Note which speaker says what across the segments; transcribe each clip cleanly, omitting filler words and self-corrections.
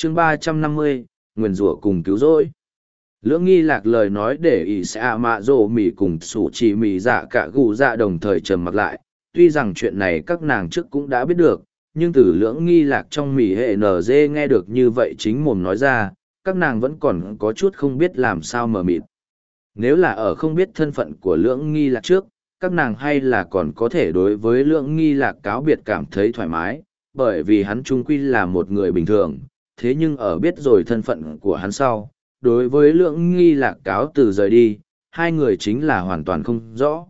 Speaker 1: chương 350, nguyền rủa cùng cứu rỗi. Lưỡng nghi lạc lời nói để ỷ sẽ mạ rồ mỉ cùng sủ chỉ mỉ dạ cả gù dạ đồng thời trầm mặc lại. Tuy rằng chuyện này các nàng trước cũng đã biết được, nhưng từ lưỡng nghi lạc trong mỉ hệ NG nghe được như vậy chính mồm nói ra, các nàng vẫn còn có chút không biết làm sao mờ mịt. Nếu là ở không biết thân phận của lưỡng nghi lạc trước, các nàng hay là còn có thể đối với lưỡng nghi lạc cáo biệt cảm thấy thoải mái, bởi vì hắn trung quy là một người bình thường, thế nhưng ở biết rồi thân phận của hắn sau, đối với lưỡng nghi lạc cáo từ rời đi, hai người chính là hoàn toàn không rõ.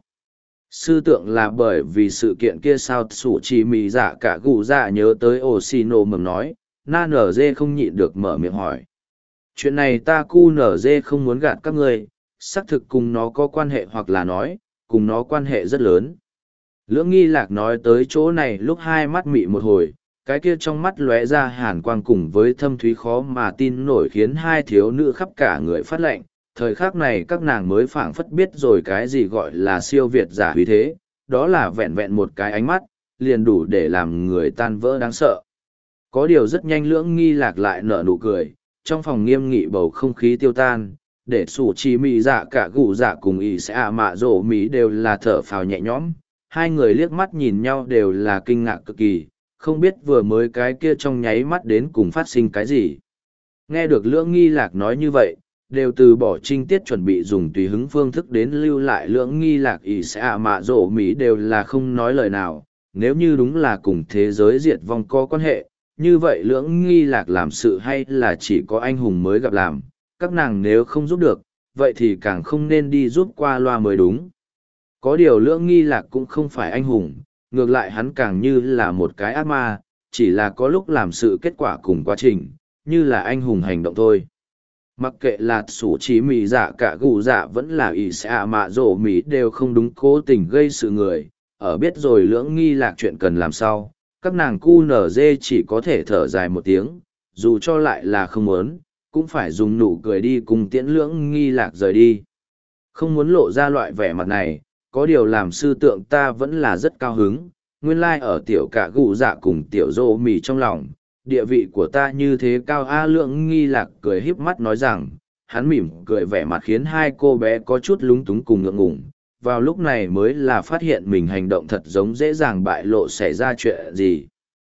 Speaker 1: Sư tượng là bởi vì sự kiện kia sao sủ chỉ mì dạ cả gù dạ nhớ tới Oshino mầm nói, na nở dê không nhịn được mở miệng hỏi. Chuyện này ta cu nở dê không muốn gạt các ngươi, xác thực cùng nó có quan hệ hoặc là nói, cùng nó quan hệ rất lớn. Lưỡng nghi lạc nói tới chỗ này lúc hai mắt mị một hồi, cái kia trong mắt lóe ra hàn quang cùng với thâm thúy khó mà tin nổi khiến hai thiếu nữ khắp cả người phát lệnh. Thời khắc này các nàng mới phảng phất biết rồi cái gì gọi là siêu việt giả huy thế, đó là vẹn vẹn một cái ánh mắt, liền đủ để làm người tan vỡ đáng sợ. Có điều rất nhanh lưỡng nghi lạc lại nở nụ cười, trong phòng nghiêm nghị bầu không khí tiêu tan, để sủ chỉ mị dạ cả gù dạ cùng ỷ sẽ mạ rổ mỹ đều là thở phào nhẹ nhõm. Hai người liếc mắt nhìn nhau đều là kinh ngạc cực kỳ, không biết vừa mới cái kia trong nháy mắt đến cùng phát sinh cái gì. Nghe được lưỡng nghi lạc nói như vậy, đều từ bỏ trinh tiết chuẩn bị dùng tùy hứng phương thức đến lưu lại lưỡng nghi lạc ỷ sẽ mạ rổ mỹ đều là không nói lời nào. Nếu như đúng là cùng thế giới diệt vong có quan hệ, như vậy lưỡng nghi lạc làm sự hay là chỉ có anh hùng mới gặp làm, các nàng nếu không giúp được, vậy thì càng không nên đi giúp qua loa mới đúng. Có điều lưỡng nghi lạc cũng không phải anh hùng, ngược lại hắn càng như là một cái ác ma, chỉ là có lúc làm sự kết quả cùng quá trình, như là anh hùng hành động thôi. Mặc kệ là sủ chỉ mì dạ cả gù dạ vẫn là ỷ xạ mạ rổ mì đều không đúng cố tình gây sự người, ở biết rồi lưỡng nghi lạc chuyện cần làm sao, các nàng cu nở dê chỉ có thể thở dài một tiếng, dù cho lại là không muốn, cũng phải dùng nụ cười đi cùng tiễn lưỡng nghi lạc rời đi. Không muốn lộ ra loại vẻ mặt này, có điều làm sư tượng ta vẫn là rất cao hứng, nguyên lai ở tiểu cả gù dạ cùng tiểu rô mì trong lòng, địa vị của ta như thế cao a lưỡng nghi lạc cười híp mắt nói rằng, hắn mỉm cười vẻ mặt khiến hai cô bé có chút lúng túng cùng ngượng ngùng, vào lúc này mới là phát hiện mình hành động thật giống dễ dàng bại lộ xảy ra chuyện gì.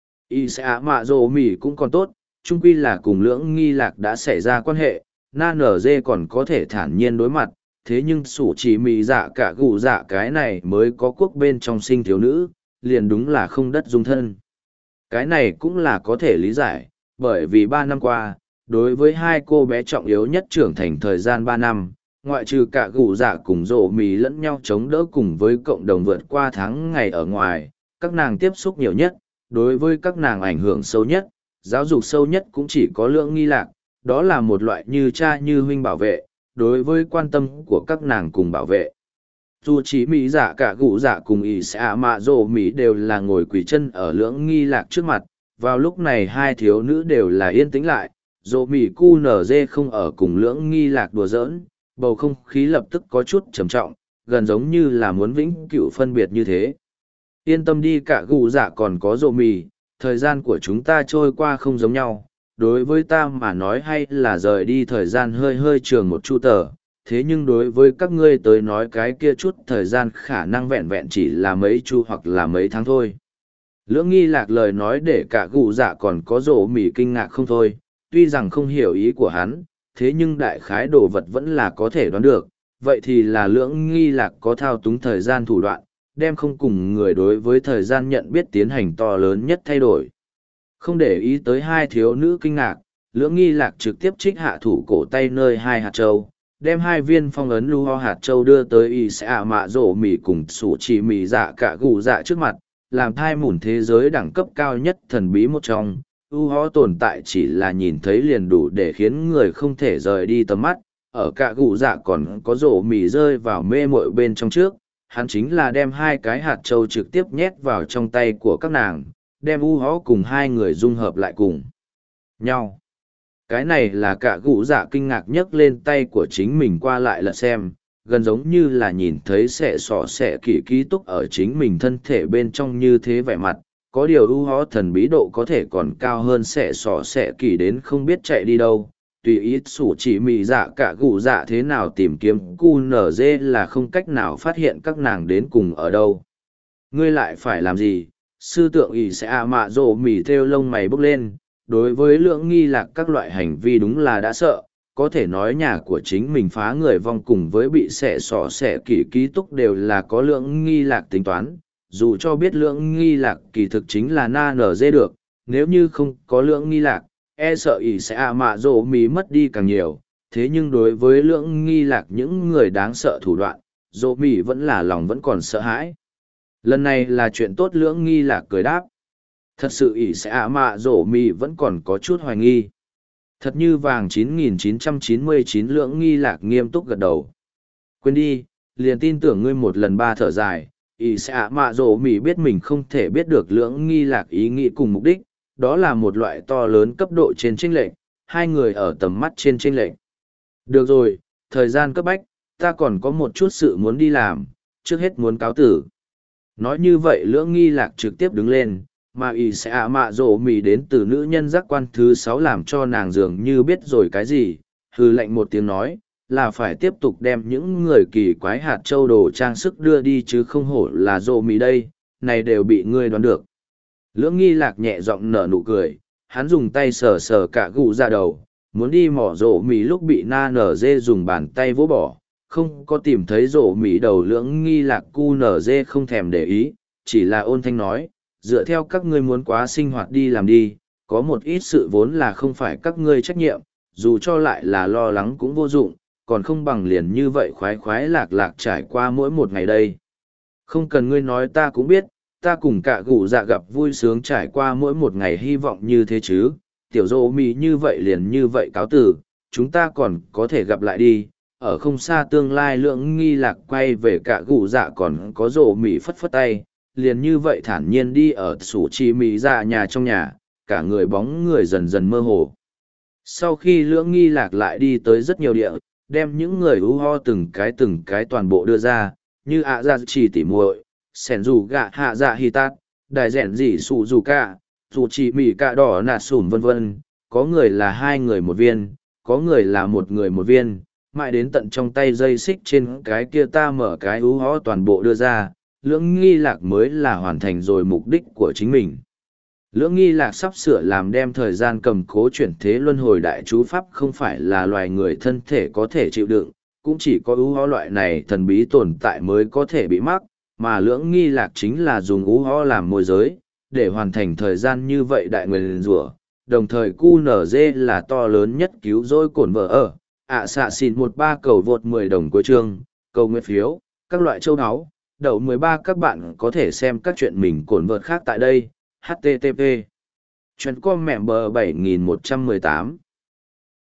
Speaker 1: Y sẽ mạ rô mì cũng còn tốt, chung quy là cùng lưỡng nghi lạc đã xảy ra quan hệ, na nở dê còn có thể thản nhiên đối mặt, thế nhưng sủ chỉ mì dạ cả gù dạ cái này mới có quốc bên trong sinh thiếu nữ, liền đúng là không đất dung thân. Cái này cũng là có thể lý giải, bởi vì 3 năm qua, đối với hai cô bé trọng yếu nhất trưởng thành thời gian 3 năm, ngoại trừ cả gù dạ cùng rổ mì lẫn nhau chống đỡ cùng với cộng đồng vượt qua tháng ngày ở ngoài, các nàng tiếp xúc nhiều nhất, đối với các nàng ảnh hưởng sâu nhất, giáo dục sâu nhất cũng chỉ có lưỡng nghi lạc, đó là một loại như cha như huynh bảo vệ, đối với quan tâm của các nàng cùng bảo vệ. Dù chỉ mỹ dạ cả gụ dạ cùng ỷ xạ mạ rồ mỹ đều là ngồi quỳ chân ở lưỡng nghi lạc trước mặt, vào lúc này hai thiếu nữ đều là yên tĩnh lại, rồ mỹ cu nở dê không ở cùng lưỡng nghi lạc đùa giỡn, bầu không khí lập tức có chút trầm trọng, gần giống như là muốn vĩnh cửu phân biệt như thế. Yên tâm đi cả gụ dạ còn có rồ mỹ, thời gian của chúng ta trôi qua không giống nhau, đối với ta mà nói hay là rời đi thời gian hơi hơi trường một chu tờ, thế nhưng đối với các ngươi tới nói cái kia chút thời gian khả năng vẹn vẹn chỉ là mấy chu hoặc là mấy tháng thôi. Lưỡng nghi lạc lời nói để cả gụ dạ còn có rổ mỉ kinh ngạc không thôi, tuy rằng không hiểu ý của hắn, thế nhưng đại khái đồ vật vẫn là có thể đoán được, vậy thì là lưỡng nghi lạc có thao túng thời gian thủ đoạn, đem không cùng người đối với thời gian nhận biết tiến hành to lớn nhất thay đổi. Không để ý tới hai thiếu nữ kinh ngạc, lưỡng nghi lạc trực tiếp trích hạ thủ cổ tay nơi hai hạt châu, đem hai viên phong ấn lưu ho hạt châu đưa tới y sẽ mạ rổ mì cùng sủ chỉ mì dạ cả gù dạ trước mặt, làm thai mủn thế giới đẳng cấp cao nhất thần bí một trong. U ho tồn tại chỉ là nhìn thấy liền đủ để khiến người không thể rời đi tầm mắt, ở cả gù dạ còn có rổ mì rơi vào mê muội bên trong trước, hắn chính là đem hai cái hạt châu trực tiếp nhét vào trong tay của các nàng, đem u hó cùng hai người dung hợp lại cùng nhau. Cái này là cả gũ dạ kinh ngạc nhấc lên tay của chính mình qua lại lật xem, gần giống như là nhìn thấy xẻ sọ xẻ kỳ ký túc ở chính mình thân thể bên trong như thế vẻ mặt, có điều ưu hó thần bí độ có thể còn cao hơn xẻ sỏ xẻ kỳ đến không biết chạy đi đâu. Tùy ý sủ chỉ mị dạ cả gù dạ thế nào tìm kiếm cu nở dê là không cách nào phát hiện các nàng đến cùng ở đâu. Ngươi lại phải làm gì? Sư tượng ỷ sẽ mạ rộ mỉ theo lông mày bốc lên. Đối với Lưỡng Nghi Lạc các loại hành vi đúng là đã sợ, có thể nói nhà của chính mình phá người vong cùng với bị xẻ sỏ xẻ kỳ ký túc đều là có Lưỡng Nghi Lạc tính toán. Dù cho biết Lưỡng Nghi Lạc kỳ thực chính là na nở dê được, nếu như không có Lưỡng Nghi Lạc, e sợ ỷ sẽ mạ rộ mỉ mất đi càng nhiều. Thế nhưng đối với Lưỡng Nghi Lạc những người đáng sợ thủ đoạn, rộ mỉ vẫn là lòng vẫn còn sợ hãi. Lần này là chuyện tốt. Lưỡng Nghi Lạc cười đáp. Thật sự ỷ sẽ mạ rộ mỉ vẫn còn có chút hoài nghi. Thật như vàng 9999. Lưỡng Nghi Lạc nghiêm túc gật đầu. Quên đi, liền tin tưởng ngươi một lần ba thở dài. Ỷ sẽ mạ rộ mỉ biết mình không thể biết được Lưỡng Nghi Lạc ý nghĩ cùng mục đích, đó là một loại to lớn cấp độ trên chênh lệch, hai người ở tầm mắt trên chênh lệch. Được rồi, thời gian cấp bách, ta còn có một chút sự muốn đi làm, trước hết muốn cáo tử. Nói như vậy Lưỡng Nghi Lạc trực tiếp đứng lên, mà ỷ sẽ mạ rộ mỉ đến từ nữ nhân giác quan thứ 6 làm cho nàng dường như biết rồi cái gì, hừ lạnh một tiếng nói, là phải tiếp tục đem những người kỳ quái hạt châu đồ trang sức đưa đi chứ không hổ là rộ mỉ đây, này đều bị ngươi đoán được. Lưỡng Nghi Lạc nhẹ giọng nở nụ cười, hắn dùng tay sờ sờ cả gù ra đầu, muốn đi mỏ rộ mỉ lúc bị na nở dê dùng bàn tay vỗ bỏ, không có tìm thấy rộ mỉ đầu. Lưỡng Nghi Lạc cu nở dê không thèm để ý, chỉ là ôn thanh nói, dựa theo các ngươi muốn quá sinh hoạt đi làm đi, có một ít sự vốn là không phải các ngươi trách nhiệm, dù cho lại là lo lắng cũng vô dụng, còn không bằng liền như vậy khoái khoái lạc lạc trải qua mỗi một ngày đây. Không cần ngươi nói ta cũng biết, ta cùng cả gù dạ gặp vui sướng trải qua mỗi một ngày hy vọng như thế chứ. Tiểu rô mì như vậy liền như vậy cáo từ, chúng ta còn có thể gặp lại đi. Ở không xa tương lai Lưỡng Nghi Lạc quay về cả gù dạ còn có rô mì phất phất tay, liền như vậy thản nhiên đi ở sủ chi mì dạ nhà trong nhà, cả người bóng người dần dần mơ hồ. Sau khi Lưỡng Nghi Lạc lại đi tới rất nhiều địa, đem những người ú ho từng cái toàn bộ đưa ra, như ạ ra chỉ tỉ muội, sẻn dù gạ hạ dạ hi tát, đại rẻn gì sụ dù cả, dù chỉ mì cạ đỏ nạt sủn vân vân, có người là hai người một viên, có người là một người một viên, mãi đến tận trong tay dây xích trên cái kia ta mở cái ú ho toàn bộ đưa ra, Lưỡng Nghi Lạc mới là hoàn thành rồi mục đích của chính mình. Lưỡng Nghi Lạc sắp sửa làm đem thời gian cầm cố chuyển thế luân hồi đại chú pháp không phải là loài người thân thể có thể chịu đựng, cũng chỉ có ú ho loại này thần bí tồn tại mới có thể bị mắc, mà Lưỡng Nghi Lạc chính là dùng ú ho làm môi giới, để hoàn thành thời gian như vậy đại nguyền rủa. Đồng thời QNZ là to lớn nhất cứu rỗi cổn vợ ở, xạ xịn 13 cầu vượt 10 đồng cuối chương, cầu nguyện phiếu, các loại châu áo. Đậu 13 các bạn có thể xem các chuyện mình cổn vợt khác tại đây. HTTP. Chuyện com mẹ bờ 7118